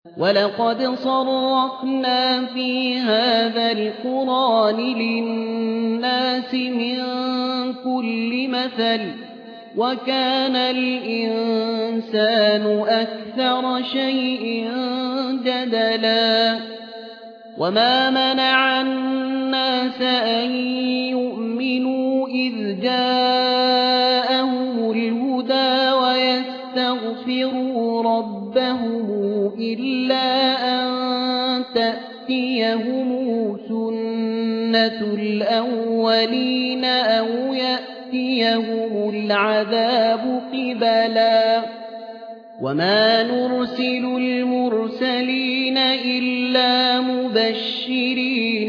ولقد صرفنا في هذا القرآن للناس من كل مثل وكان الإنسان أكثر شيء جدلا وما منع الناس أن يؤمنوا إذ جاءهم الهدى ويستغفروا ربهم إلا أن تأتيهم سنة الأولين أو يأتيهم العذاب قبلا وما نرسل المرسلين إلا مبشرين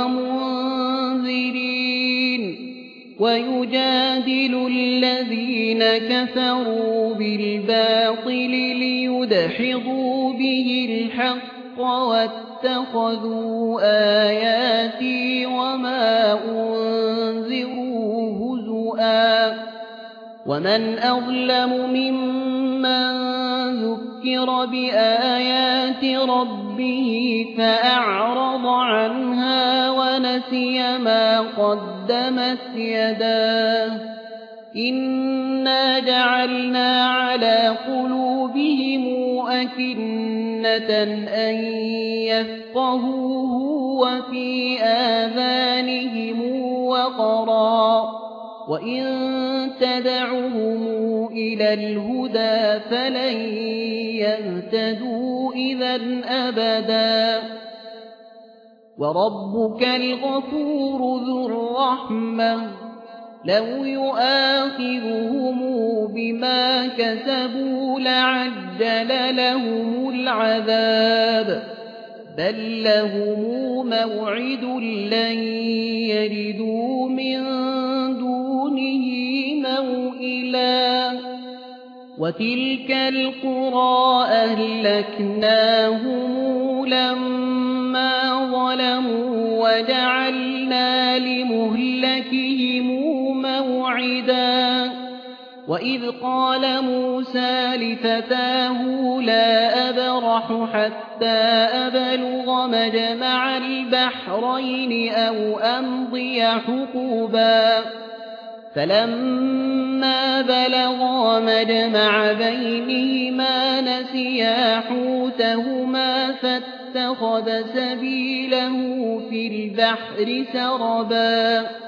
ومنذرين ويجادل الذين كفروا بالباطل ليدحضوا به الحق واتخذوا آياتي وما أنذروا هزؤا ومن أظلم ممن ذكر بآيات ربه فأعرض عنها ونسي ما قدمت يداه إنا جعلنا على قلوبهم أكنة أن يفقهوه وفي آذانهم وقرا وإن تدعهم إلى الهدى فلن يهتدوا إذا أبدا وربك الغفور ذو الرحمة لو يؤاخذهم بما كسبوا لعجل لهم العذاب بل لهم موعد لن يجدوا من دونه موئلا وتلك القرى أهلكناهم لما ظلموا وجعلنا لمهلكهم موعدا وإذ قال موسى لفتاه لا أبرح حتى أبلغ مجمع البحرين أو أمضي حقبا فلما بلغا مجمع بينهما نسيا حوتهما فاتخذ سبيله في البحر سربا